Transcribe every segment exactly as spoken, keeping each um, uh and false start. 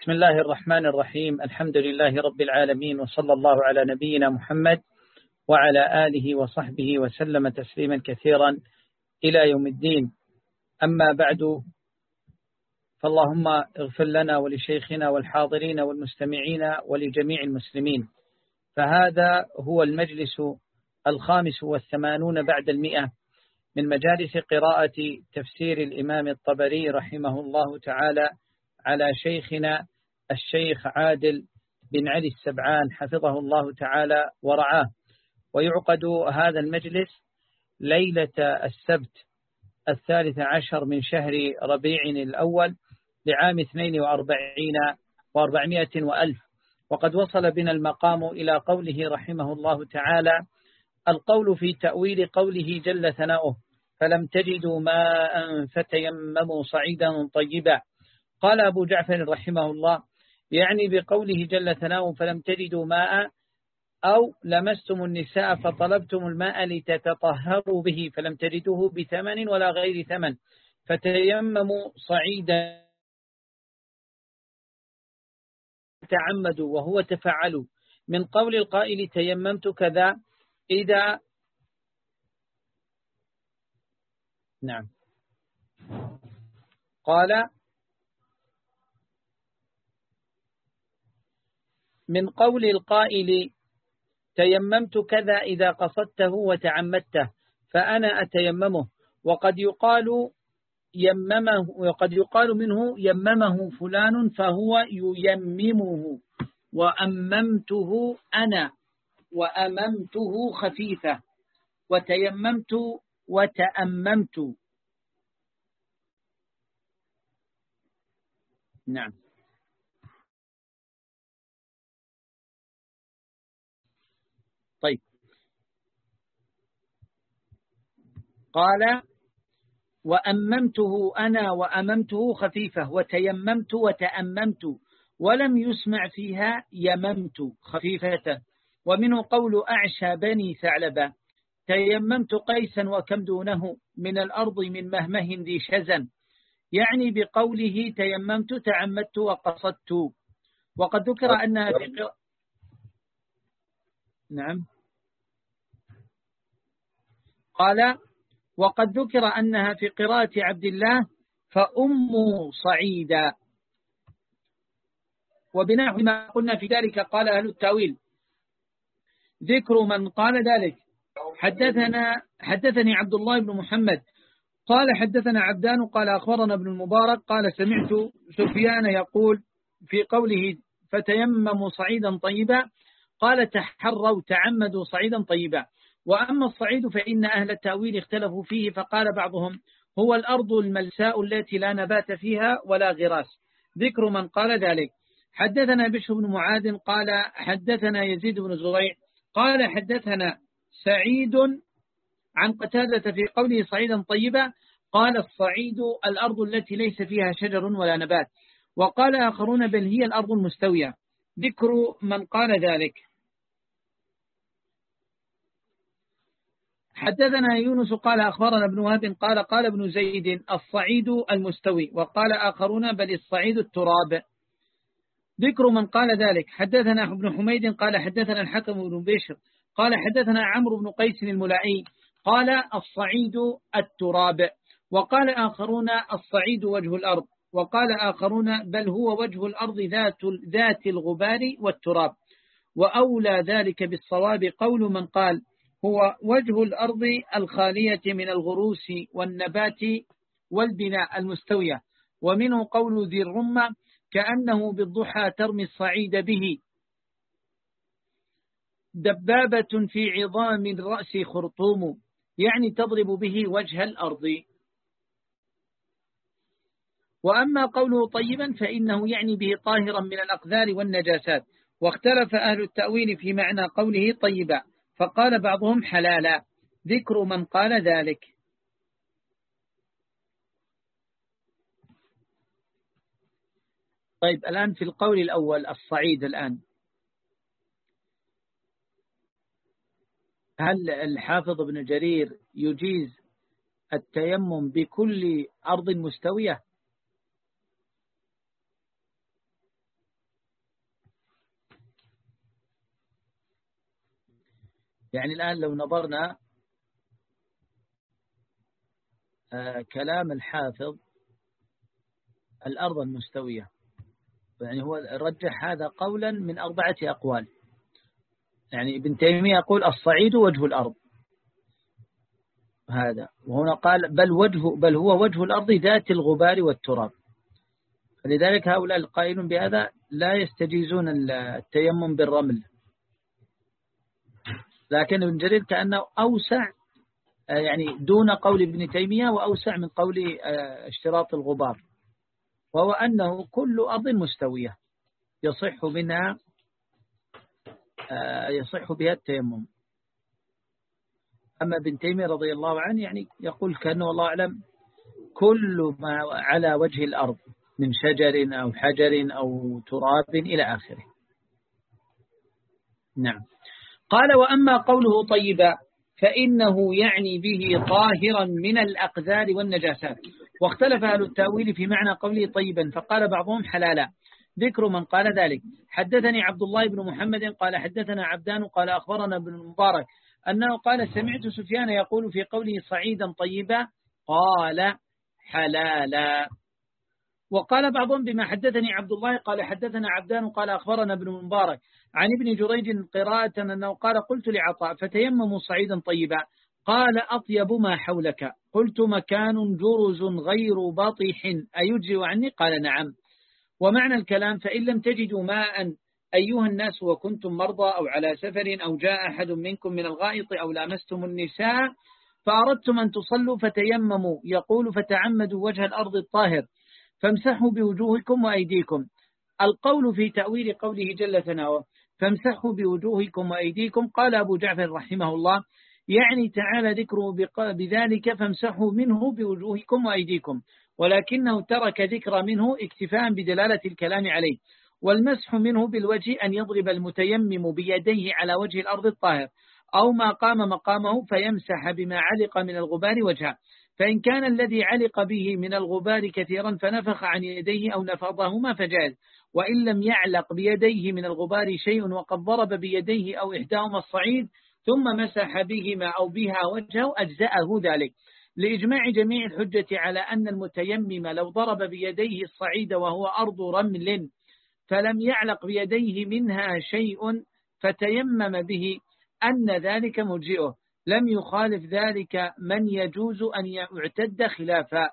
بسم الله الرحمن الرحيم. الحمد لله رب العالمين، وصلى الله على نبينا محمد وعلى آله وصحبه وسلم تسليما كثيرا إلى يوم الدين. أما بعد، فاللهم اغفر لنا ولشيخنا والحاضرين والمستمعين ولجميع المسلمين. فهذا هو المجلس الخامس والثمانون بعد المئة من مجالس قراءة تفسير الإمام الطبري رحمه الله تعالى على شيخنا الشيخ عادل بن علي السبعان حفظه الله تعالى ورعاه. ويعقد هذا المجلس ليلة السبت الثالث عشر من شهر ربيع الأول لعام اثنين وأربعين وأربعمائة وألف. وقد وصل بنا المقام إلى قوله رحمه الله تعالى: القول في تأويل قوله جل ثناؤه فلم تجدوا ماء فتيمموا صعيدا طيبا. قال أبو جعفر رحمه الله: يعني بقوله جل ثناؤه فلم تجدوا ماء أو لمستم النساء فطلبتم الماء لتتطهروا به فلم تجدوه بثمن ولا غير ثمن فتيمموا صعيدا تعمدوا وهو تفعلوا. من قول القائل تيممت كذا إذا نعم قال من قول القائل تيممت كذا إذا قصدته وتعمدته فأنا أتيممه. وقد يقال يممه وقد يقال منه يممه فلان فهو ييممه. وأممته أنا وأممته خفيفة وتيممت وتأممت. نعم. طيب، قال وأممته أنا وأممته خفيفة وتيممت وتأممت ولم يسمع فيها يممت خفيفة. ومنه قول أعشى بني ثعلبة تيممت قيسا وكم دونه من الأرض من مهمه ذي شزن، يعني بقوله تيممت تعمدت وقصدت. وقد ذكر أنها في قراءة نعم قال وقد ذكر أنها في قراءة عبد الله فأموا صعيدا. وبنحو ما قلنا في ذلك قال أهل التأويل: ذكر من قال ذلك حدثنا حدثني عبد الله بن محمد قال حدثنا عبدان قال أخبرنا ابن المبارك قال سمعت سفيان يقول في قوله فتيمموا صعيدا طيبا قال تحروا تعمدوا صعيدا طيبا. وأما الصعيد فإن أهل التأويل اختلفوا فيه، فقال بعضهم هو الأرض الملساء التي لا نبات فيها ولا غراس. ذكر من قال ذلك: حدثنا بشر بن معاذ قال حدثنا يزيد بن زريع قال حدثنا سعيد عن قتادة في قوله صعيدا طيبا قال الصعيد الأرض التي ليس فيها شجر ولا نبات. وقال آخرون بل هي الأرض المستوية. ذكر من قال ذلك: حدثنا يونس قال أخبرنا ابن وهب قال قال ابن زيد الصعيد المستوي. وقال آخرون بل الصعيد التراب. ذكر من قال ذلك: حدثنا ابن حميد قال حدثنا الحكم بن بشر قال حدثنا عمرو بن قيس الملائي قال الصعيد التراب. وقال آخرون الصعيد وجه الأرض. وقال آخرون بل هو وجه الأرض ذات ذات الغبار والتراب. وأولى ذلك بالصواب قول من قال هو وجه الأرض الخالية من الغروس والنبات والبناء المستوية. ومنه قول ذي الرمة كأنه بالضحى ترمي الصعيد به دبابة في عظام الرأس خرطوم، يعني تضرب به وجه الأرض. وأما قوله طيبا فإنه يعني به طاهرا من الأقذار والنجاسات. واختلف أهل التأويل في معنى قوله طيبا، فقال بعضهم حلالا. ذكر من قال ذلك: طيب، الآن في القول الأول الصعيد، الآن هل الحافظ ابن جرير يجيز التيمم بكل أرض مستوية؟ يعني الآن لو نظرنا آه كلام الحافظ الأرض المستوية، يعني هو رجح هذا قولا من أربعة أقوال. يعني ابن تيمية يقول الصعيد وجه الأرض هذا، وهنا قال بل وجه بل هو وجه الأرض ذات الغبار والتراب. فلذلك هؤلاء القائلون بهذا لا يستجيزون التيمم بالرمل، لكن ابن جرير كأنه أوسع، يعني دون قول ابن تيمية وأوسع من قول اشتراط الغبار، وهو أنه كل أرض مستوية يصح منها يصح بها التيمم. أما ابن تيمية رضي الله عنه يعني يقول كأنه والله أعلم كل ما على وجه الأرض من شجر أو حجر أو تراب إلى آخره. نعم. قال وأما قوله طيبا فإنه يعني به طاهرا من الأقذار والنجاسات. واختلف أهل التأويل في معنى قوله طيبا، فقال بعضهم حلالا. ذكر من قال ذلك: حدثني عبد الله بن محمد قال حدثنا عبدان قال أخبرنا ابن المبارك أنه قال سمعت سفيان يقول في قوله صعيدا طيبا قال حلالا. وقال بعضهم بما حدثني عبد الله قال حدثنا عبدان قال أخبرنا ابن المبارك عن ابن جريج قراءة أنه قال قلت لعطاء فتيمموا صعيدا طيبا قال أطيب ما حولك. قلت مكان جرز غير بطيح أيجزئ عني؟ قال نعم. ومعنى الكلام فإن لم تجدوا ماء أيها الناس وكنتم مرضى أو على سفر أو جاء أحد منكم من الغائط أو لامستم النساء فأردتم أن تصلوا فتيمموا، يقول فتعمدوا وجه الأرض الطاهر فامسحوا بوجوهكم وأيديكم. القول في تأويل قوله جل ثناؤه فامسحوا بوجوهكم وأيديكم قال أبو جعفر رحمه الله يعني تعالى ذكره بذلك فامسحوا منه بوجوهكم وأيديكم، ولكنه ترك ذكر منه اكتفاء بدلالة الكلام عليه. والمسح منه بالوجه أن يضرب المتيمم بيديه على وجه الأرض الطاهر أو ما قام مقامه فيمسح بما علق من الغبار وجهه، فإن كان الذي علق به من الغبار كثيرا فنفخ عن يديه أو نفضهما فجاز، وإن لم يعلق بيديه من الغبار شيء وقد ضرب بيديه أو إحداهما الصعيد ثم مسح بهما أو بها وجهه أجزأه ذلك، لإجماع جميع الحجة على أن المتيمم لو ضرب بيديه الصعيد وهو أرض رمل فلم يعلق بيديه منها شيء فتيمم به أن ذلك مجزئه، لم يخالف ذلك من يجوز أن يعتد خلافا.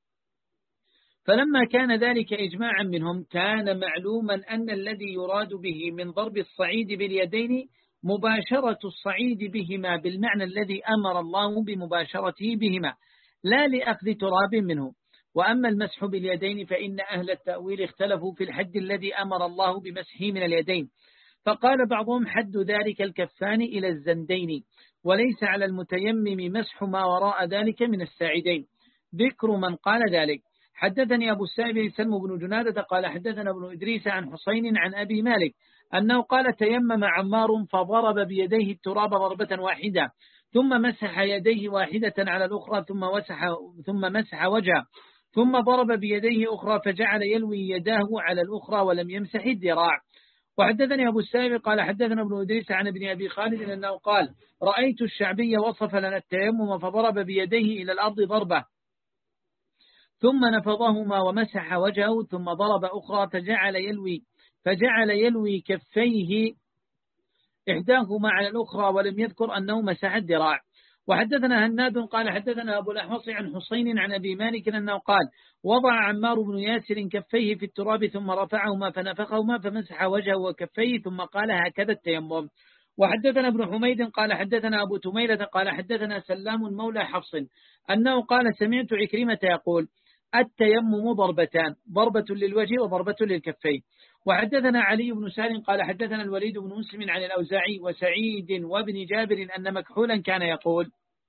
فلما كان ذلك إجماعا منهم كان معلوما أن الذي يراد به من ضرب الصعيد باليدين مباشرة الصعيد بهما بالمعنى الذي أمر الله بمباشرته بهما لا لأخذ تراب منه. وأما المسح باليدين فإن أهل التأويل اختلفوا في الحد الذي أمر الله بمسحه من اليدين، فقال بعضهم حد ذلك الكفان إلى الزندين، وليس على المتيمم مسح ما وراء ذلك من الساعدين. ذكر من قال ذلك: حدثني أبو السائب سلم بن جنادة قال حدثنا ابن إدريس عن حسين عن أبي مالك أنه قال تيمم عمار فضرب بيديه التراب ضربة واحدة ثم مسح يديه واحدة على الأخرى ثم مسح, ثم مسح وجهه ثم ضرب بيديه أخرى فجعل يلوي يداه على الأخرى ولم يمسح الذراع. وحدثني أبو السائب قال حدثنا ابن إدريس عن ابن أبي خالد أنه قال رأيت الشعبي وصف لنا التيمم فضرب بيديه إلى الأرض ضربة ثم نفضهما ومسح وجهه ثم ضرب أخرى فجعل يلوي فجعل يلوي كفيه إحداهما على الأخرى ولم يذكر أنه مسح الذراع. وحدثنا هناد قال حدثنا أبو الأحوص عن حسين عن أبي مالك أنه قال وضع عمار بن ياسر كفيه في التراب ثم رفعهما فنفخهما فمسح وجهه وكفيه ثم قال هكذا التيمم. وحدثنا ابن حميد قال حدثنا أبو تميلة قال حدثنا سلام مولى حفص أنه قال سمعت عكرمة يقول التيمم ضربتان، ضربة للوجه وضربة للكفين. وحدثنا علي بن سالم قال حدثنا الوليد بن مسلم عن الأوزاعي وسعيد وابن جابر أن مكحولا كان يقول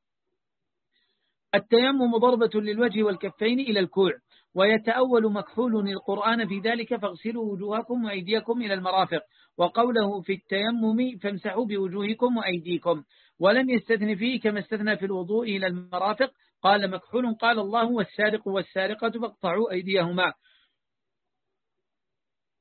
التيمم ضربة للوجه والكفين إلى الكوع، ويتأول مكحول القرآن في ذلك فاغسلوا وجوهكم وأيديكم إلى المرافق، وقوله في التيمم فامسحوا بوجوهكم وأيديكم، ولم يستثن فيه كما استثنى في الوضوء إلى المرافق. قال مكحول قال الله والسارق والسارقة فاقطعوا أيديهما،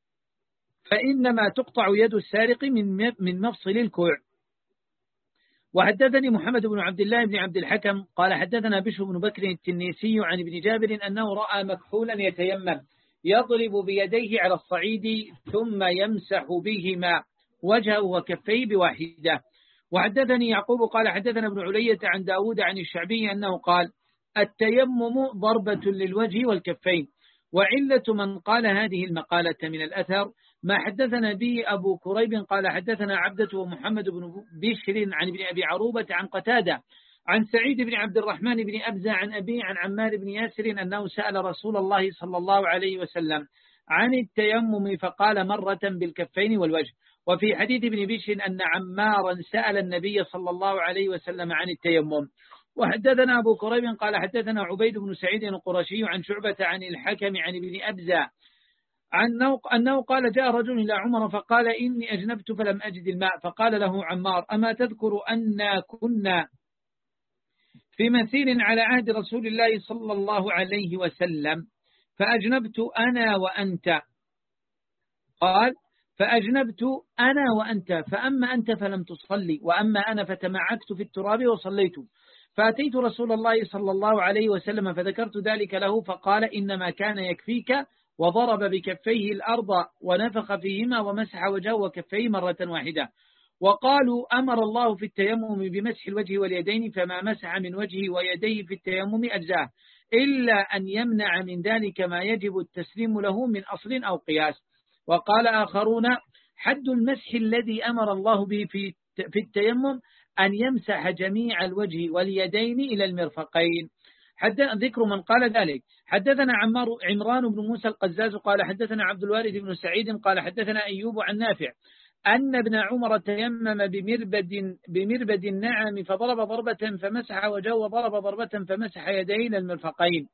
فإنما تقطع يد السارق من من مفصل الكوع. وحدثني محمد بن عبد الله بن عبد الحكم قال حدثنا بشر بن بكر التنيسي عن ابن جابر أنه رأى مكحولا يتيمم يضرب بيديه على الصعيد ثم يمسح بهما وجهه وكفيه بواحدة. وحدثني يعقوب قال حدثنا ابن علية عن داود عن الشعبي أنه قال التيمم ضربة للوجه والكفين. وعلة من قال هذه المقالة من الأثر ما حدثنا به أبو كريب قال حدثنا عبدة ومحمد بن بشر عن ابن أبي عروبة عن قتادة عن سعيد بن عبد الرحمن بن أبزة عن أبي عن عمار بن ياسر أنه سأل رسول الله صلى الله عليه وسلم عن التيمم فقال مرة بالكفين والوجه. وفي حديث ابن بشر أن عمارا سأل النبي صلى الله عليه وسلم عن التيمم. وحدثنا أبو كريب قال حدثنا عبيد بن سعيد القرشي عن شعبة عن الحكم عن ابن أبزة أنه قال جاء رجل إلى عمر فقال إني أجنبت فلم أجد الماء فقال له عمار أما تذكر أن كنا في مثيل على عهد رسول الله صلى الله عليه وسلم فأجنبت أنا وأنت قال فأجنبت أنا وأنت فأما أنت فلم تصلي وأما أنا فتمعكت في التراب وصليت فأتيت رسول الله صلى الله عليه وسلم فذكرت ذلك له فقال إنما كان يكفيك وضرب بكفيه الأرض ونفخ فيهما ومسح وجهه وكفيه مرة واحدة. وقالوا أمر الله في التيمم بمسح الوجه واليدين فما مسح من وجهه ويديه في التيمم أجزاه إلا أن يمنع من ذلك ما يجب التسليم له من أصل أو قياس. وقال آخرون حد المسح الذي أمر الله به في التيمم أن يمسح جميع الوجه واليدين إلى المرفقين. ذكر من قال ذلك حدثنا عمار عمران بن موسى القزاز قال حدثنا عبد الوارث بن سعيد قال حدثنا أيوب عن نافع أن ابن عمر تيمم بمربد, بمربد النعم فضرب ضربة فمسح وجهه وضرب ضربة فمسح يديه إلى المرفقين.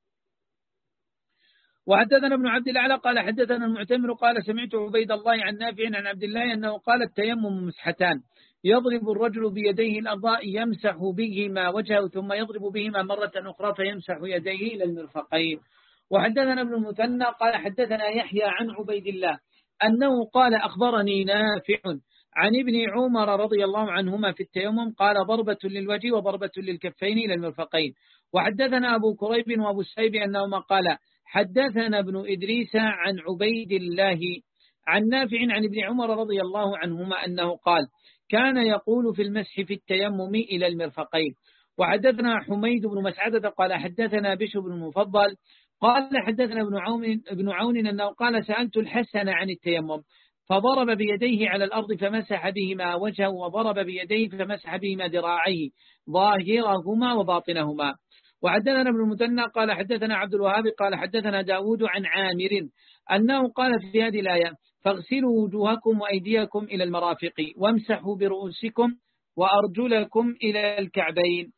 وحدثنا ابن عبد الأعلى قال حدثنا المعتمر قال سمعت عبيد الله عن نافع عن عبد الله أنه قال التيمم مسحتان يضرب الرجل بيديه الأرض يمسح بهما وجهه ثم يضرب بهما مرة أخرى فيمسح يديه إلى المرفقين. وحدثنا ابن المثنى قال حدثنا يحيى عن عبيد الله أنه قال أخبرني نافع عن ابن عمر رضي الله عنهما في التيمم قال ضربة للوجه وضربة للكفين إلى المرفقين. وحدثنا أبو كريب وأبو السيب أنهما قال حدثنا ابن إدريس عن عبيد الله عن نافع عن ابن عمر رضي الله عنهما أنه قال كان يقول في المسح في التيمم إلى المرفقين. وحدثنا حميد بن مسعدة قال حدثنا بشر بن المفضل قال حدثنا ابن عون, ابن عون أنه قال سألت الحسن عن التيمم فضرب بيديه على الأرض فمسح بهما وجهه وضرب بيديه فمسح بهما ذراعيه ظاهرهما وباطنهما. وحدثنا ابن المثنى قال حدثنا عبد الوهاب قال حدثنا داود عن عامر أنه قال في هذه الآية فاغسلوا وجوهكم وأيديكم إلى المرافق وامسحوا برؤوسكم وأرجلكم إلى الكعبين.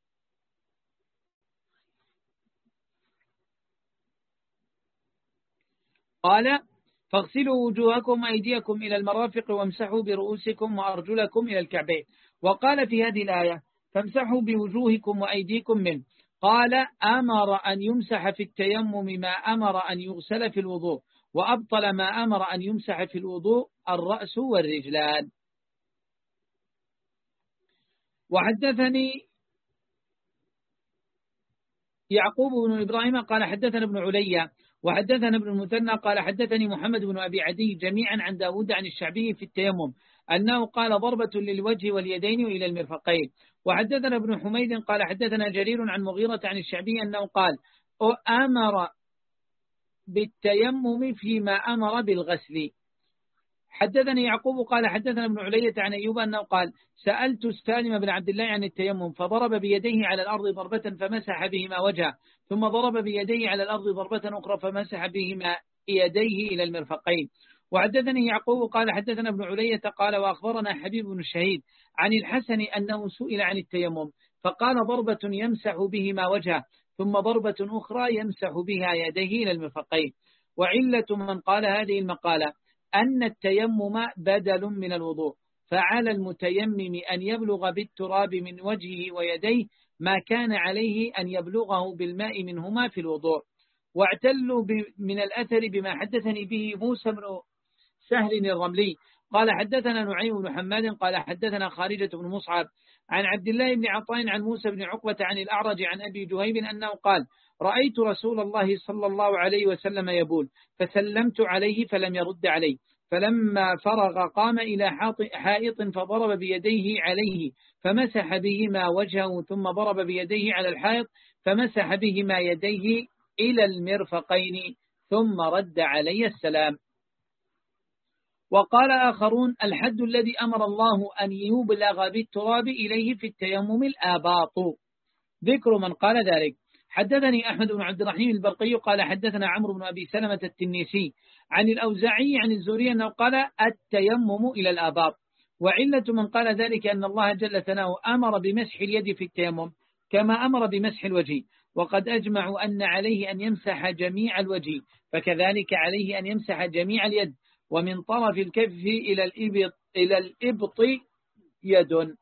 قال فاغسلوا وجوهكم وأيديكم إلى المرافق وامسحوا برؤوسكم وأرجلكم إلى الكعبين. وقال في هذه الآية فامسحوا بوجوهكم وأيديكم منه. قال أمر أن يمسح في التيمم ما أمر أن يغسل في الوضوء وأبطل ما أمر أن يمسح في الوضوء الرأس والرجلان. وحدثني يعقوب بن إبراهيم قال حدثنا ابن عليا وحدثنا ابن المثنى قال حدثني محمد بن أبي عدي جميعا عن داود عن الشعبي في التيمم أنه قال ضربة للوجه واليدين إلى المرفقين. وحدثنا ابن حميد قال حدثنا جرير عن مغيرة عن الشعبي أنه قال أمر بالتيمم فيما أمر بالغسل. حدثني يعقوب قال حدثنا ابن علية عن أيوب أنه قال سألت سالم بن عبد الله عن التيمم فضرب بيديه على الأرض ضربة فمسح بهما وجهه ثم ضرب بيديه على الأرض ضربة أخرى فمسح بهما يديه إلى المرفقين. وحدثني يعقوب قال حدثنا ابن علية قال وأخبرنا حبيب بن الشهيد عن الحسن أنه سئل عن التيمم فقال ضربة يمسح بهما وجهه ثم ضربة أخرى يمسح بها يديه إلى المرفقين. وعلة من قال هذه المقالة أن التيمم بدل من الوضوء فعلى المتيمم أن يبلغ بالتراب من وجهه ويديه ما كان عليه أن يبلغه بالماء منهما في الوضوء. واعتلوا من الأثر بما حدثني به موسى بن سهل الرملي قال حدثنا نعيم بن حماد قال حدثنا خارجة بن مصعب عن عبد الله بن عطاء عن موسى بن عقبة عن الأعرج عن أبي جهيب أنه قال رأيت رسول الله صلى الله عليه وسلم يبول فسلمت عليه فلم يرد علي، فلما فرغ قام إلى حائط فضرب بيديه عليه فمسح بهما وجهه، ثم ضرب بيديه على الحائط فمسح بهما يديه إلى المرفقين، ثم رد علي السلام. وقال آخرون الحد الذي أمر الله أن يبلغ بالتراب إليه في التيمم الآباط. ذكر من قال ذلك. حدثني أحمد بن عبد الرحيم البرقي قال حدثنا عمرو بن أبي سلمة التنيسي عن الأوزاعي عن الزهري أنه قال التيمم إلى الآباط. وعلة من قال ذلك أن الله جل ثناؤه أمر بمسح اليد في التيمم كما أمر بمسح الوجه، وقد أجمعوا أن عليه أن يمسح جميع الوجه، فكذلك عليه أن يمسح جميع اليد، ومن طرف الكف إلى الإبط, إلى الإبط يد.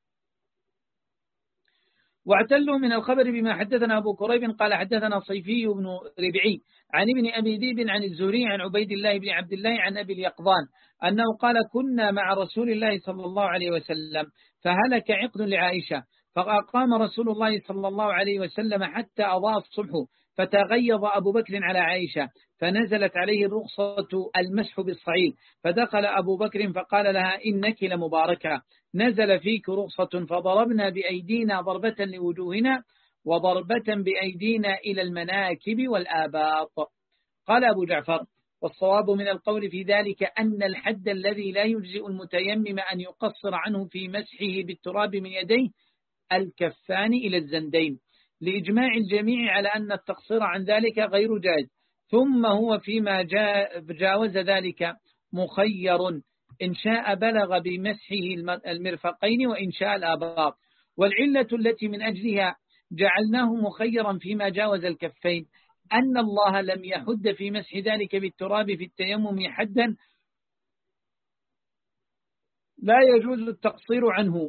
واعتلوا من الخبر بما حدثنا أبو كريب قال حدثنا صيفي بن ربعي عن ابن أبي ذئب عن الزهري عن عبيد الله بن عبد الله عن أبي اليقظان أنه قال كنا مع رسول الله صلى الله عليه وسلم فهلك عقد لعائشة، فقام رسول الله صلى الله عليه وسلم حتى أضاء الصبح، فتغيظ أبو بكر على عائشة فنزلت عليه الرخصة المسح بالصعيد، فدخل أبو بكر فقال لها إنك لمباركة، نزل فيك رخصة، فضربنا بأيدينا ضربة لوجوهنا وضربة بأيدينا إلى المناكب والآباط. قال أبو جعفر والصواب من القول في ذلك أن الحد الذي لا يجزئ المتيمم أن يقصر عنه في مسحه بالتراب من يديه الكفان إلى الزندين، لإجماع الجميع على أن التقصير عن ذلك غير جائز، ثم هو فيما جاوز ذلك مخير إن شاء بلغ بمسحه المرفقين وإن شاء الآباط. والعلة التي من أجلها جعلناه مخيرا فيما جاوز الكفين أن الله لم يحد في مسح ذلك بالتراب في التيمم حدا لا يجوز التقصير عنه،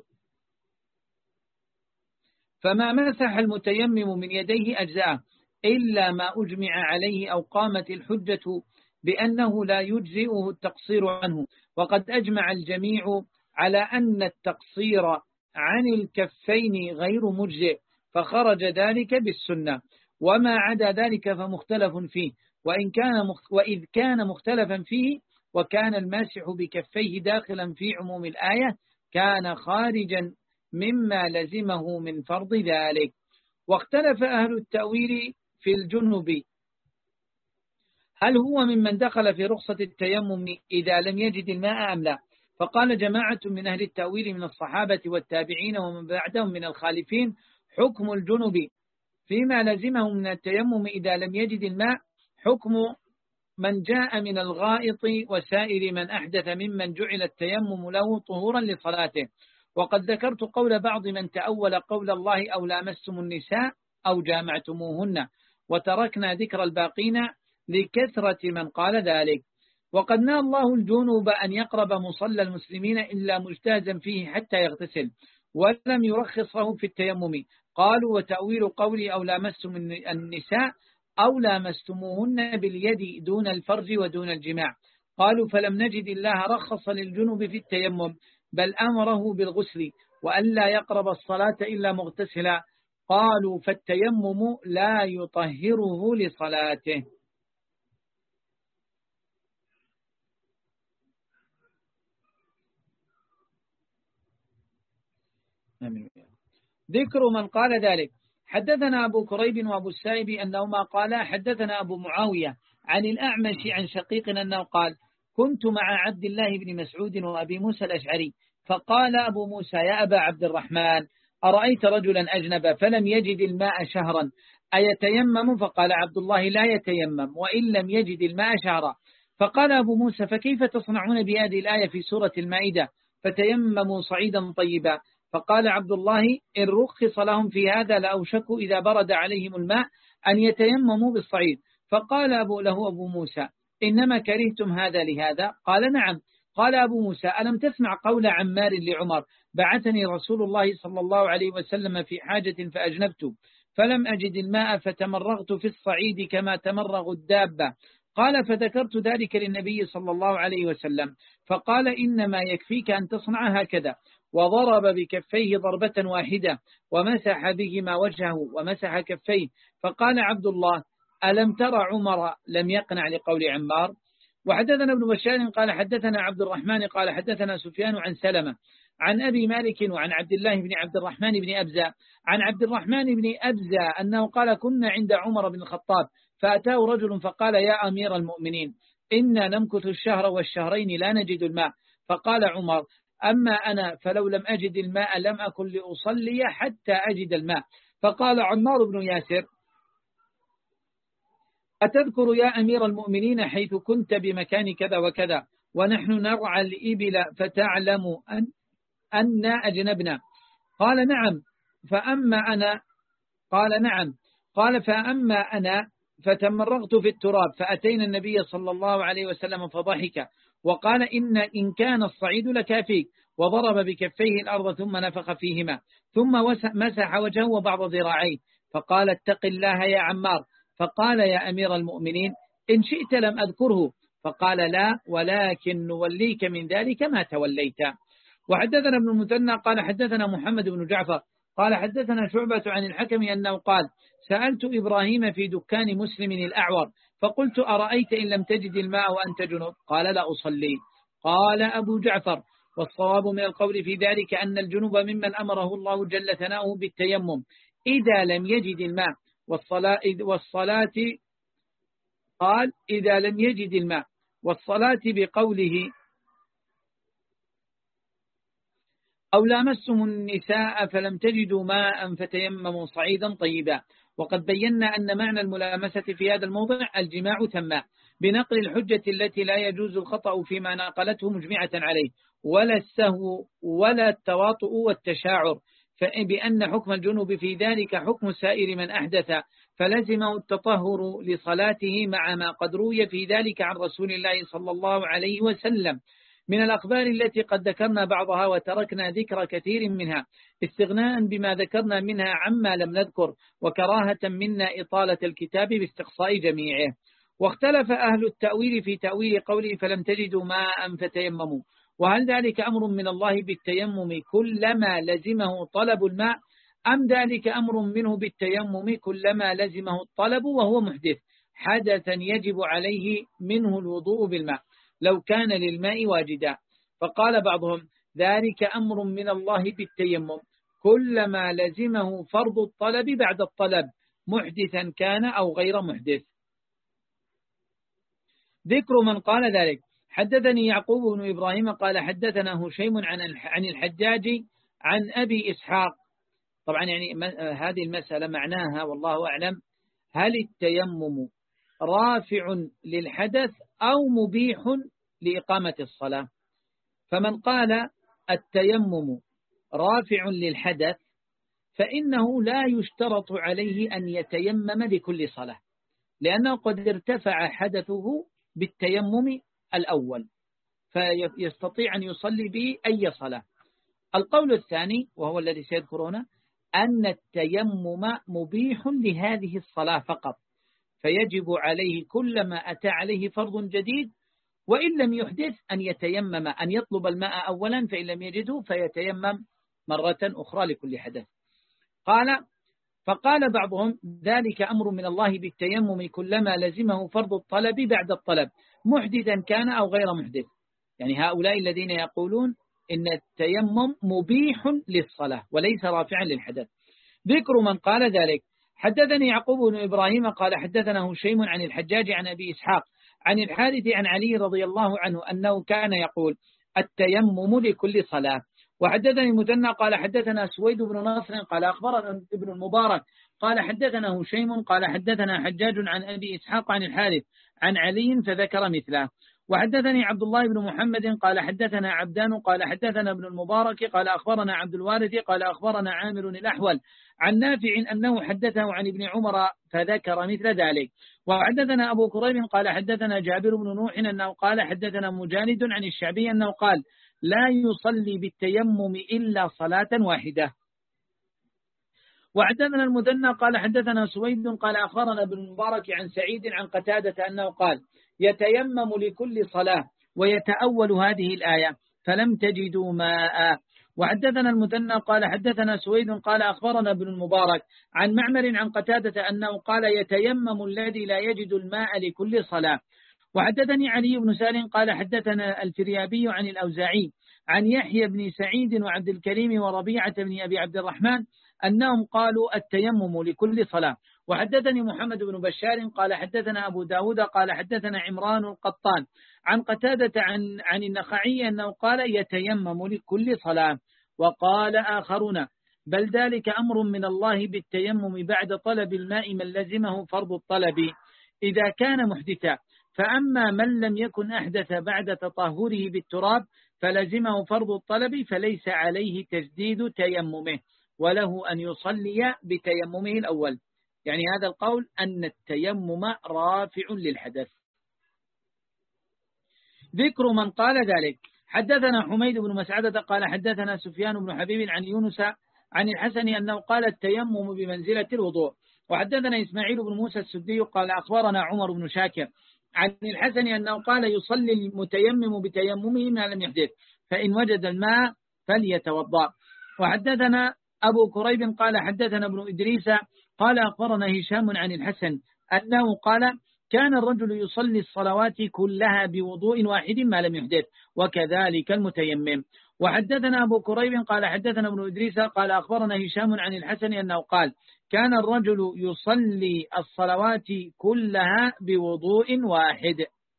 فما مسح المتيمم من يديه أجزاء إلا ما أجمع عليه أو قامت الحجة بأنه لا يجزئه التقصير عنه، وقد أجمع الجميع على أن التقصير عن الكفين غير مجزئ، فخرج ذلك بالسنة، وما عدا ذلك فمختلف فيه، وإن كان مخ... وإذ كان مختلفا فيه وكان الماسح بكفيه داخلا في عموم الآية كان خارجا مما لزمه من فرض ذلك. واختلف أهل التأويل في الجنب هل هو ممن دخل في رخصة التيمم إذا لم يجد الماء أم لا؟ فقال جماعة من أهل التأويل من الصحابة والتابعين ومن بعدهم من الخالفين حكم الجنب فيما لزمه من التيمم إذا لم يجد الماء حكم من جاء من الغائط وسائر من أحدث ممن جعل التيمم له طهورا لصلاته. وقد ذكرت قول بعض من تأول قول الله أو لامستم النساء أو جامعتموهن، وتركنا ذكر الباقين لكثرة من قال ذلك. وقد نهى الله الجنوب أن يقرب مصلى المسلمين إلا مجتازا فيه حتى يغتسل، ولم يرخصه في التيمم. قالوا وتأويل قولي أو لامستم النساء أو لامستموهن باليد دون الفرج ودون الجماع. قالوا فلم نجد الله رخص للجنوب في التيمم، بل أمره بالغسل وأن لا يقرب الصلاة إلا مغتسلا. قالوا فالتيمم لا يطهره لصلاته. ذكر من قال ذلك. حدثنا أبو كريب وأبو السائب أنهما قالا حدثنا أبو معاوية عن الأعمش عن شقيق أنه قال كنت مع عبد الله بن مسعود وأبي موسى الأشعري، فقال أبو موسى يا أبا عبد الرحمن أرأيت رجلا أجنب فلم يجد الماء شهرا أيتيمم؟ فقال عبد الله لا يتيمم وإن لم يجد الماء شهرا. فقال أبو موسى فكيف تصنعون بهذه الآية في سورة المائدة فتيمموا صعيدا طيبا؟ فقال عبد الله إن رخص لهم في هذا لأوشكوا إذا برد عليهم الماء أن يتيمموا بالصعيد. فقال أبو له أبو موسى إنما كرهتم هذا لهذا؟ قال نعم. قال أبو موسى ألم تسمع قول عمار لعمر بعثني رسول الله صلى الله عليه وسلم في حاجة فأجنبت فلم أجد الماء فتمرغت في الصعيد كما تمرغ الدابة، قال فذكرت ذلك للنبي صلى الله عليه وسلم فقال إنما يكفيك أن تصنع هكذا، وضرب بكفيه ضربة واحدة ومسح بهما وجهه ومسح كفيه. فقال عبد الله ألم ترى عمر لم يقنع لقول عمار؟ وحدثنا ابن بشار قال حدثنا عبد الرحمن قال حدثنا سفيان عن سلمة عن أبي مالك وعن عبد الله بن عبد الرحمن بن أبزة عن عبد الرحمن بن أبزة أنه قال كنا عند عمر بن الخطاب فأتاه رجل فقال يا أمير المؤمنين إنا نمكث الشهر والشهرين لا نجد الماء. فقال عمر أما أنا فلو لم أجد الماء لم أكن لأصلي حتى أجد الماء. فقال عمار بن ياسر أتذكر يا أمير المؤمنين حيث كنت بمكان كذا وكذا ونحن نرعى الإبل فتعلم أن أن أجنبنا؟ قال نعم. فأما أنا قال نعم قال فأما أنا فتمرغت في التراب فأتينا النبي صلى الله عليه وسلم فضحك وقال إن إن كان الصعيد لكافيك، وضرب بكفيه الأرض ثم نفخ فيهما ثم مسح وجهه وبعض ذراعيه. فقال اتق الله يا عمار. فقال يا أمير المؤمنين إن شئت لم أذكره. فقال لا ولكن نوليك من ذلك ما توليت. وحدثنا ابن المثنى قال حدثنا محمد بن جعفر قال حدثنا شعبة عن الحكم أنه قال سألت إبراهيم في دكان مسلم الأعور فقلت أرأيت إن لم تجد الماء وأنت جنوب؟ قال لا أصلي. قال أبو جعفر والصواب من القول في ذلك أن الجنوب ممن أمره الله جل ثناؤه بالتيمم إذا لم يجد الماء، والصلاة, والصلاة قال إذا لم يجد الماء، والصلاة بقوله أو لامستم النساء فلم تجدوا ماء فتيمموا صعيدا طيبا. وقد بينا أن معنى الملامسة في هذا الموضع الجماع تم بنقل الحجة التي لا يجوز الخطأ فيما نقلته مجمعة عليه، ولا السهو ولا التواطؤ والتشاعر، فبأن حكم الجنوب في ذلك حكم سائر من أحدث فلزمه التطهر لصلاته مع ما قد روي في ذلك عن رسول الله صلى الله عليه وسلم من الأخبار التي قد ذكرنا بعضها وتركنا ذكر كثير منها استغناء بما ذكرنا منها عما لم نذكر، وكراهة منا إطالة الكتاب باستقصاء جميعه. واختلف أهل التأويل في تأويل قوله فلم تجدوا ماء فتيمموا، وهل ذلك أمر من الله بالتيمم كلما لزمه طلب الماء، أم ذلك أمر منه بالتيمم كلما لزمه الطلب وهو محدث حدثا يجب عليه منه الوضوء بالماء لو كان للماء واجدا؟ فقال بعضهم ذلك أمر من الله بالتيمم كلما لزمه فرض الطلب بعد الطلب محدثا كان أو غير محدث. ذكر من قال ذلك حدثني يعقوب بن إبراهيم قال حدثنا هشيم عن الحجاج عن أبي إسحاق. طبعا يعني هذه المسألة معناها والله أعلم هل التيمم رافع للحدث أو مبيح لإقامة الصلاة؟ فمن قال التيمم رافع للحدث فإنه لا يشترط عليه أن يتيمم لكل صلاة، لأنه قد ارتفع حدثه بالتيمم الأول فيستطيع أن يصلي به أي صلاة. القول الثاني وهو الذي سيذكرونه أن التيمم مبيح لهذه الصلاة فقط، فيجب عليه كلما أتى عليه فرض جديد وإن لم يحدث أن يتيمم، أن يطلب الماء أولا فإن لم يجده فيتيمم مرة أخرى لكل حدث. قال فقال بعضهم ذلك أمر من الله بالتيمم كلما لزمه فرض الطلب بعد الطلب محدثا كان أو غير محدث، يعني هؤلاء الذين يقولون إن التيمم مبيح للصلاة وليس رافعا للحدث. ذكر من قال ذلك حدثني يعقوب بن إبراهيم قال حدثنا هشيم عن الحجاج عن أبي إسحاق عن الحارث عن علي رضي الله عنه أنه كان يقول التيمم لكل صلاة. وحدثني مثنى قال حدثنا سويد بن نصر قال أخبرنا ابن المبارك قال حدثنا هشيم قال حدثنا حجاج عن أبي إسحاق عن الحارث عن علي فذكر مثله. وحدثني عبد الله بن محمد قال حدثنا عبدان قال حدثنا ابن المبارك قال أخبرنا عبد الوارث قال أخبرنا عامر الأحول عن نافع أنه حدثه عن ابن عمر فذكر مثل ذلك. وحدثنا أبو كريب قال حدثنا جابر بن نوح أنه قال حدثنا مجالد عن الشعبي أنه قال لا يصلي بالتيمم إلا صلاة واحدة. وحدثنا المثنى قال حدثنا سويد قال أخبرنا ابن المبارك عن سعيد عن قتادة أنه قال يتيمم لكل صلاة ويتأول هذه الآية فلم تجدوا ماء. وحدثنا المثنى قال حدثنا سويد قال أخبرنا ابن المبارك عن معمر عن قتادة أنه قال يتيمم الذي لا يجد الماء لكل صلاة. وحدثني علي بن سالم قال حدثنا الفريابي عن الأوزاعي عن يحيى بن سعيد وعبد الكريم وربيعة بن أبي عبد الرحمن أنهم قالوا التيمم لكل صلاة. وحدثني محمد بن بشار قال حدثنا أبو داود قال حدثنا عمران القطان عن قتادة عن, عن النخعي أنه قال يتيمم لكل صلاة. وقال آخرون بل ذلك أمر من الله بالتيمم بعد طلب الماء من لزمه فرض الطلب إذا كان محدثا، فأما من لم يكن أحدث بعد تطهره بالتراب فلزمه فرض الطلب فليس عليه تجديد تيممه وله أن يصلي بتيممه الأول. يعني هذا القول أن التيمم رافع للحدث. ذكر من قال ذلك حدثنا حميد بن مسعدة قال حدثنا سفيان بن حبيب عن يونس عن الحسن أنه قال التيمم بمنزلة الوضوء. وحدثنا إسماعيل بن موسى السدي قال أخبرنا عمر بن شاكر عن الحسن أنه قال يصلي المتيمم بتيممه ما لم يحدث فإن وجد الماء فليتوضأ. وحدثنا أبو كريب قال حدثنا ابن إدريس قال أخبرنا هشام عن الحسن أنه قال كان الرجل يصلي الصلوات كلها بوضوء واحد ما لم يحدث وكذلك المتيمم. وحدثنا أبو كريب قال حدثنا ابن إدريس قال أخبرنا هشام عن الحسن أنه قال كان الرجل يصلي الصلوات كلها بوضوء واحد.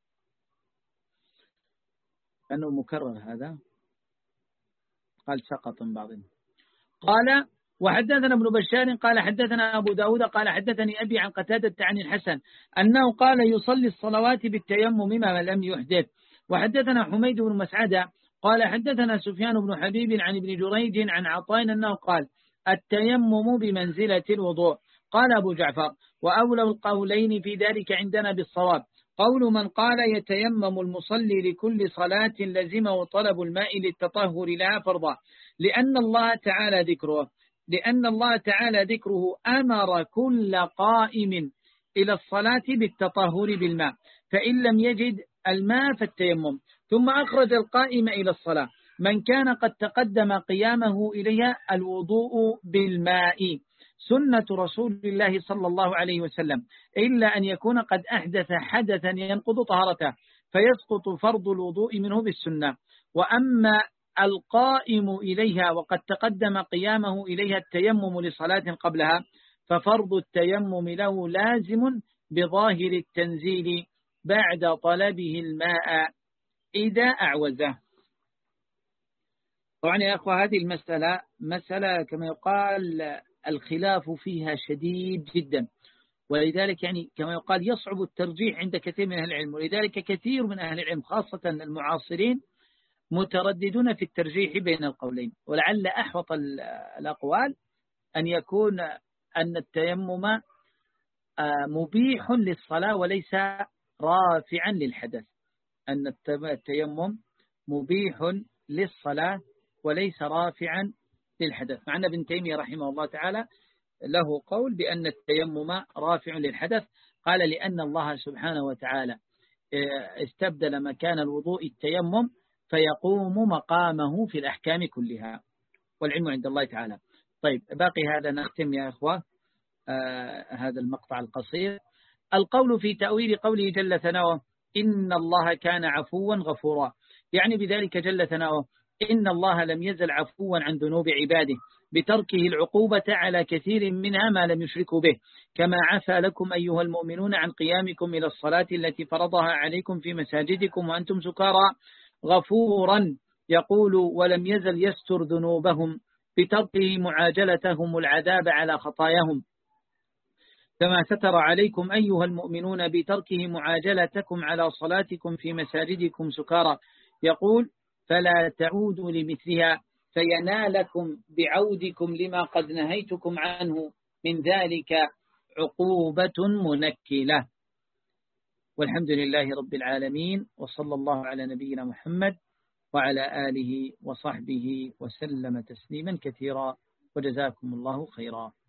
أنه مكرر هذا قال سقط من بعضهم. قال وحدثنا ابن بشار قال حدثنا أبو داود قال حدثني أبي عن قتادة عن الحسن أنه قال يصلي الصلوات بالتيمم ما لم يحدث. وحدثنا حميد بن مسعدة قال حدثنا سفيان بن حبيب عن ابن جريج عن عطاء أنه قال التيمم بمنزلة الوضوء. قال أبو جعفر وأولى القولين في ذلك عندنا بالصواب قول من قال يتيمم المصلي لكل صلاة لزمه طلب الماء للتطهر لها فرضا لأن الله تعالى ذكره لأن الله تعالى ذكره أمر كل قائم إلى الصلاة بالتطهر بالماء فإن لم يجد الماء فالتيمم. ثم أخرج القائم إلى الصلاة من كان قد تقدم قيامه إليها الوضوء بالماء سنة رسول الله صلى الله عليه وسلم إلا أن يكون قد أحدث حدثا ينقض طهارته فيسقط فرض الوضوء منه بالسنة. وأما القائم إليها وقد تقدم قيامه إليها التيمم لصلاة قبلها ففرض التيمم له لازم بظاهر التنزيل بعد طلبه الماء إذا أعوزه. طبعا يا أخوة هذه المسألة مسألة كما يقال الخلاف فيها شديد جدا ولذلك يعني كما يقال يصعب الترجيح عند كثير من أهل العلم ولذلك كثير من أهل العلم خاصة المعاصرين مترددون في الترجيح بين القولين. ولعل أحوط الأقوال أن يكون أن التيمم مبيح للصلاة وليس رافعا للحدث أن التيمم مبيح للصلاة وليس رافعا للحدث. مع أن ابن تيمية رحمه الله تعالى له قول بأن التيمم رافع للحدث قال لأن الله سبحانه وتعالى استبدل مكان الوضوء التيمم فيقوم مقامه في الأحكام كلها والعلم عند الله تعالى. طيب باقي هذا نختم يا أخوة آه هذا المقطع القصير. القول في تأويل قوله جل ثناؤه إن الله كان عفوا غفورا يعني بذلك جل ثناؤه إن الله لم يزل عفوا عن ذنوب عباده بتركه العقوبة على كثير منها ما لم يشركوا به كما عفى لكم أيها المؤمنون عن قيامكم إلى الصلاة التي فرضها عليكم في مساجدكم وأنتم سكارى غفورا يقول ولم يزل يستر ذنوبهم بتركه معاجلتهم العذاب على خطاياهم كما ستر عليكم أيها المؤمنون بتركه معاجلتكم على صلاتكم في مساجدكم سكارى يقول فلا تعودوا لمثلها فينالكم بعودكم لما قد نهيتكم عنه من ذلك عقوبة منكلة. والحمد لله رب العالمين وصلى الله على نبينا محمد وعلى آله وصحبه وسلم تسليما كثيرا وجزاكم الله خيرا.